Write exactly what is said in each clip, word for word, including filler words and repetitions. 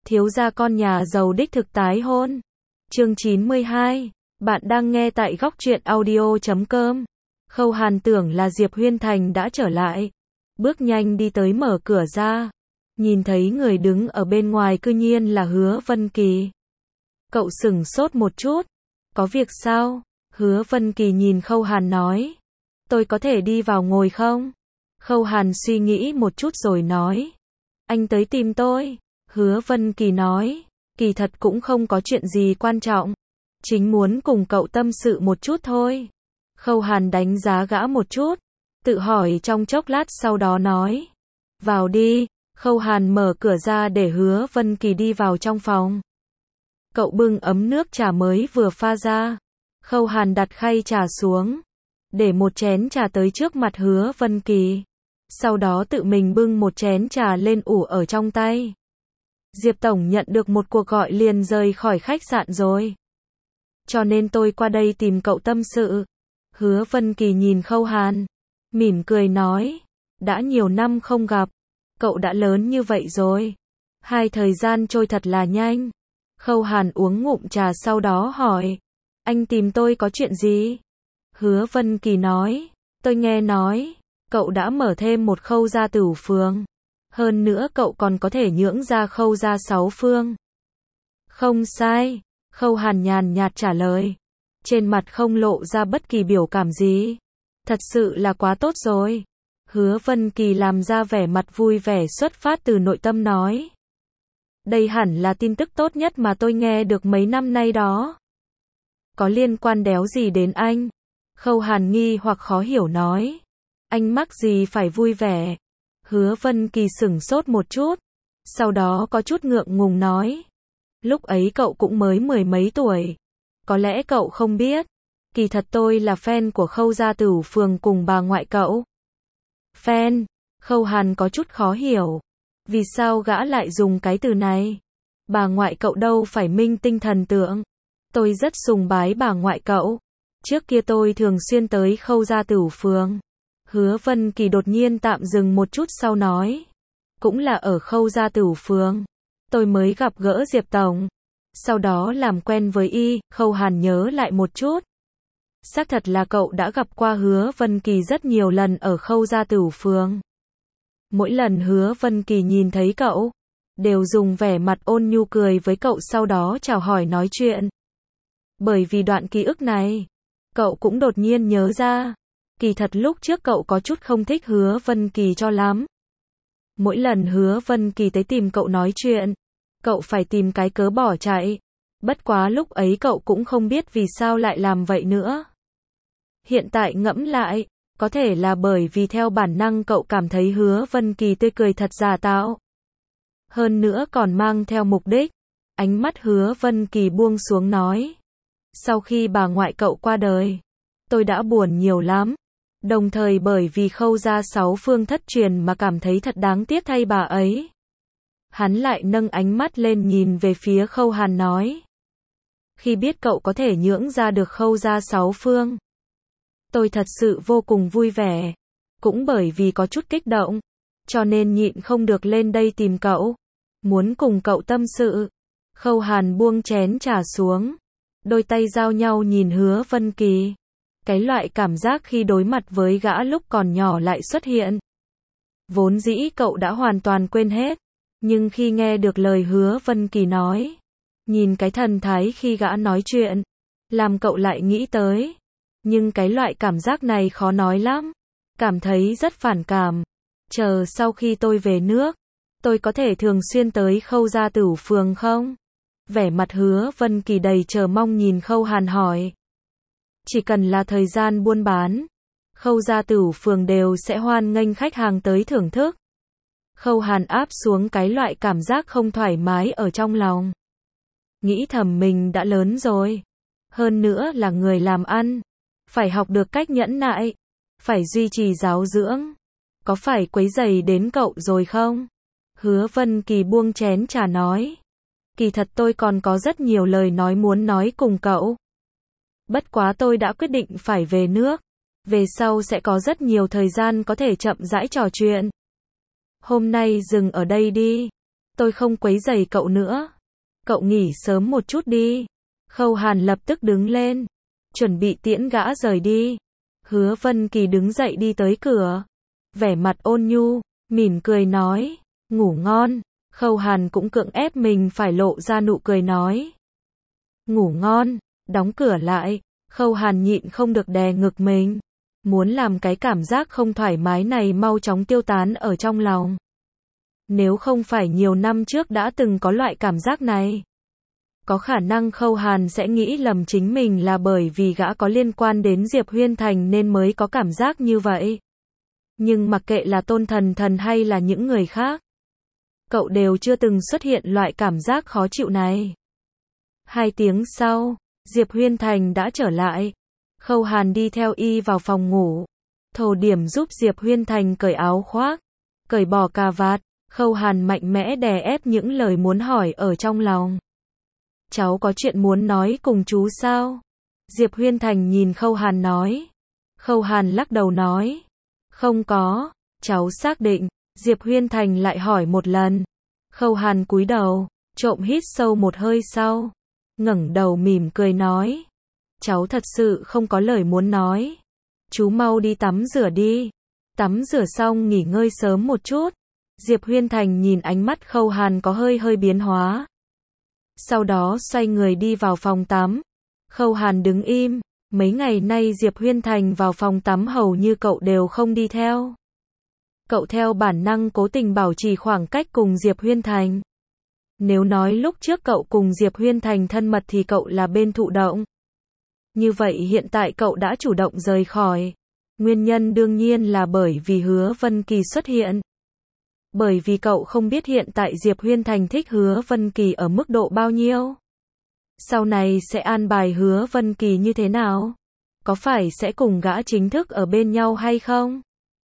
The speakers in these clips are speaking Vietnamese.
Thiếu gia con nhà giàu đích thực tái hôn. Chương chín mươi hai. Bạn đang nghe tại góc truyện audio chấm com. Khâu Hàn tưởng là Diệp Huyên Thành đã trở lại. Bước nhanh đi tới mở cửa ra. Nhìn thấy người đứng ở bên ngoài cư nhiên là Hứa Vân Kỳ. Cậu sửng sốt một chút. Có việc sao? Hứa Vân Kỳ nhìn Khâu Hàn nói. Tôi có thể đi vào ngồi không? Khâu Hàn suy nghĩ một chút rồi nói. Anh tới tìm tôi. Hứa Vân Kỳ nói. Kỳ thật cũng không có chuyện gì quan trọng. Chính muốn cùng cậu tâm sự một chút thôi. Khâu Hàn đánh giá gã một chút. Tự hỏi trong chốc lát sau đó nói. Vào đi. Khâu Hàn mở cửa ra để Hứa Vân Kỳ đi vào trong phòng. Cậu bưng ấm nước trà mới vừa pha ra. Khâu Hàn đặt khay trà xuống. Để một chén trà tới trước mặt Hứa Vân Kỳ. Sau đó tự mình bưng một chén trà lên ủ ở trong tay. Diệp Tổng nhận được một cuộc gọi liền rời khỏi khách sạn rồi. Cho nên tôi qua đây tìm cậu tâm sự. Hứa Vân Kỳ nhìn Khâu Hàn. Mỉm cười nói. Đã nhiều năm không gặp. Cậu đã lớn như vậy rồi. Hai thời gian trôi thật là nhanh. Khâu Hàn uống ngụm trà sau đó hỏi. Anh tìm tôi có chuyện gì? Hứa Vân Kỳ nói. Tôi nghe nói. Cậu đã mở thêm một Khâu gia Tửu Phường. Hơn nữa cậu còn có thể nhưỡng ra Khâu gia sáu phương. Không sai. Khâu Hàn nhàn nhạt trả lời. Trên mặt không lộ ra bất kỳ biểu cảm gì. Thật sự là quá tốt rồi. Hứa Vân Kỳ làm ra vẻ mặt vui vẻ xuất phát từ nội tâm nói. Đây hẳn là tin tức tốt nhất mà tôi nghe được mấy năm nay đó. Có liên quan đéo gì đến anh? Khâu Hàn nghi hoặc khó hiểu nói. Anh mắc gì phải vui vẻ? Hứa Vân Kỳ sửng sốt một chút. Sau đó có chút ngượng ngùng nói. Lúc ấy cậu cũng mới mười mấy tuổi. Có lẽ cậu không biết. Kỳ thật tôi là fan của Khâu gia Tửu Phường cùng bà ngoại cậu. Fan? Khâu Hàn có chút khó hiểu. Vì sao gã lại dùng cái từ này? Bà ngoại cậu đâu phải minh tinh thần tượng. Tôi rất sùng bái bà ngoại cậu. Trước kia tôi thường xuyên tới Khâu gia Tửu Phường. Hứa Vân Kỳ đột nhiên tạm dừng một chút sau nói. Cũng là ở Khâu gia Tửu Phường. Tôi mới gặp gỡ Diệp Tổng. Sau đó làm quen với y. Khâu Hàn nhớ lại một chút. Xác thật là cậu đã gặp qua Hứa Vân Kỳ rất nhiều lần ở Khâu gia Tửu Phường. Mỗi lần Hứa Vân Kỳ nhìn thấy cậu, đều dùng vẻ mặt ôn nhu cười với cậu sau đó chào hỏi nói chuyện. Bởi vì đoạn ký ức này, cậu cũng đột nhiên nhớ ra. Kỳ thật lúc trước cậu có chút không thích Hứa Vân Kỳ cho lắm. Mỗi lần Hứa Vân Kỳ tới tìm cậu nói chuyện, cậu phải tìm cái cớ bỏ chạy. Bất quá lúc ấy cậu cũng không biết vì sao lại làm vậy nữa. Hiện tại ngẫm lại, có thể là bởi vì theo bản năng cậu cảm thấy Hứa Vân Kỳ tươi cười thật giả tạo. Hơn nữa còn mang theo mục đích. Ánh mắt Hứa Vân Kỳ buông xuống nói. Sau khi bà ngoại cậu qua đời, tôi đã buồn nhiều lắm. Đồng thời bởi vì Khâu gia sáu phương thất truyền mà cảm thấy thật đáng tiếc thay bà ấy. Hắn lại nâng ánh mắt lên nhìn về phía Khâu Hàn nói. Khi biết cậu có thể nhưỡng ra được Khâu gia sáu phương, tôi thật sự vô cùng vui vẻ. Cũng bởi vì có chút kích động, cho nên nhịn không được lên đây tìm cậu. Muốn cùng cậu tâm sự. Khâu Hàn buông chén trà xuống. Đôi tay giao nhau nhìn Hứa Vân Kỳ. Cái loại cảm giác khi đối mặt với gã lúc còn nhỏ lại xuất hiện. Vốn dĩ cậu đã hoàn toàn quên hết. Nhưng khi nghe được lời Hứa Vân Kỳ nói, nhìn cái thần thái khi gã nói chuyện, làm cậu lại nghĩ tới. Nhưng cái loại cảm giác này khó nói lắm. Cảm thấy rất phản cảm. Chờ sau khi tôi về nước, tôi có thể thường xuyên tới Khâu gia Tửu Phường không? Vẻ mặt Hứa Vân Kỳ đầy chờ mong nhìn Khâu Hàn hỏi. Chỉ cần là thời gian buôn bán, Khâu gia Tửu Phường đều sẽ hoan nghênh khách hàng tới thưởng thức. Khâu Hàn áp xuống cái loại cảm giác không thoải mái ở trong lòng. Nghĩ thầm mình đã lớn rồi. Hơn nữa là người làm ăn. Phải học được cách nhẫn nại. Phải duy trì giáo dưỡng. Có phải quấy rầy đến cậu rồi không? Hứa Vân Kỳ buông chén trà nói. Kỳ thật tôi còn có rất nhiều lời nói muốn nói cùng cậu. Bất quá tôi đã quyết định phải về nước. Về sau sẽ có rất nhiều thời gian có thể chậm rãi trò chuyện. Hôm nay dừng ở đây đi. tôi không quấy rầy cậu nữa. Cậu nghỉ sớm một chút đi. Khâu Hàn lập tức đứng lên, chuẩn bị tiễn gã rời đi. Hứa Vân Kỳ đứng dậy đi tới cửa, vẻ mặt ôn nhu, mỉm cười nói, ngủ ngon. Khâu Hàn cũng cưỡng ép mình phải lộ ra nụ cười nói, ngủ ngon. Đóng cửa lại, Khâu Hàn nhịn không được đè ngực mình, muốn làm cái cảm giác không thoải mái này mau chóng tiêu tán ở trong lòng. Nếu không phải nhiều năm trước đã từng có loại cảm giác này, có khả năng Khâu Hàn sẽ nghĩ lầm chính mình là bởi vì gã có liên quan đến Diệp Huyên Thành nên mới có cảm giác như vậy. Nhưng mặc kệ là Tôn Thần Thần hay là những người khác, cậu đều chưa từng xuất hiện loại cảm giác khó chịu này. Hai tiếng sau, Diệp Huyên Thành đã trở lại. Khâu Hàn đi theo y vào phòng ngủ. Thổ điểm giúp Diệp Huyên Thành cởi áo khoác, cởi bỏ cà vạt. Khâu Hàn mạnh mẽ đè ép những lời muốn hỏi ở trong lòng. Cháu có chuyện muốn nói cùng chú sao? Diệp Huyên Thành nhìn Khâu Hàn nói. Khâu Hàn lắc đầu nói, không có. Cháu xác định. Diệp Huyên Thành lại hỏi một lần. Khâu Hàn cúi đầu, trộm hít sâu một hơi sau, ngẩng đầu mỉm cười nói, cháu thật sự không có lời muốn nói. Chú mau đi tắm rửa đi. Tắm rửa xong nghỉ ngơi sớm một chút. Diệp Huyên Thành nhìn ánh mắt Khâu Hàn có hơi hơi biến hóa. Sau đó xoay người đi vào phòng tắm. Khâu Hàn đứng im. Mấy ngày nay Diệp Huyên Thành vào phòng tắm hầu như cậu đều không đi theo. Cậu theo bản năng cố tình bảo trì khoảng cách cùng Diệp Huyên Thành. Nếu nói lúc trước cậu cùng Diệp Huyên Thành thân mật thì cậu là bên thụ động. Như vậy hiện tại cậu đã chủ động rời khỏi. Nguyên nhân đương nhiên là bởi vì Hứa Vân Kỳ xuất hiện. Bởi vì cậu không biết hiện tại Diệp Huyên Thành thích Hứa Vân Kỳ ở mức độ bao nhiêu. Sau này sẽ an bài Hứa Vân Kỳ như thế nào? Có phải sẽ cùng gã chính thức ở bên nhau hay không?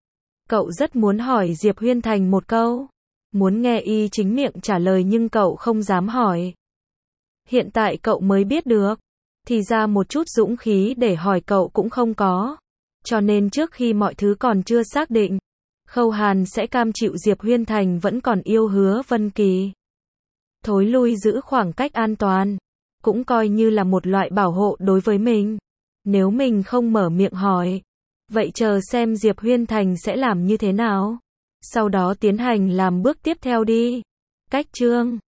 Cậu rất muốn hỏi Diệp Huyên Thành một câu. Muốn nghe y chính miệng trả lời nhưng cậu không dám hỏi. Hiện tại cậu mới biết được. Thì ra một chút dũng khí để hỏi cậu cũng không có. Cho nên trước khi mọi thứ còn chưa xác định, Khâu Hàn sẽ cam chịu Diệp Huyên Thành vẫn còn yêu Hứa Vân Kỳ. Thối lui giữ khoảng cách an toàn, cũng coi như là một loại bảo hộ đối với mình. Nếu mình không mở miệng hỏi, vậy chờ xem Diệp Huyên Thành sẽ làm như thế nào. Sau đó tiến hành làm bước tiếp theo đi. Cách chương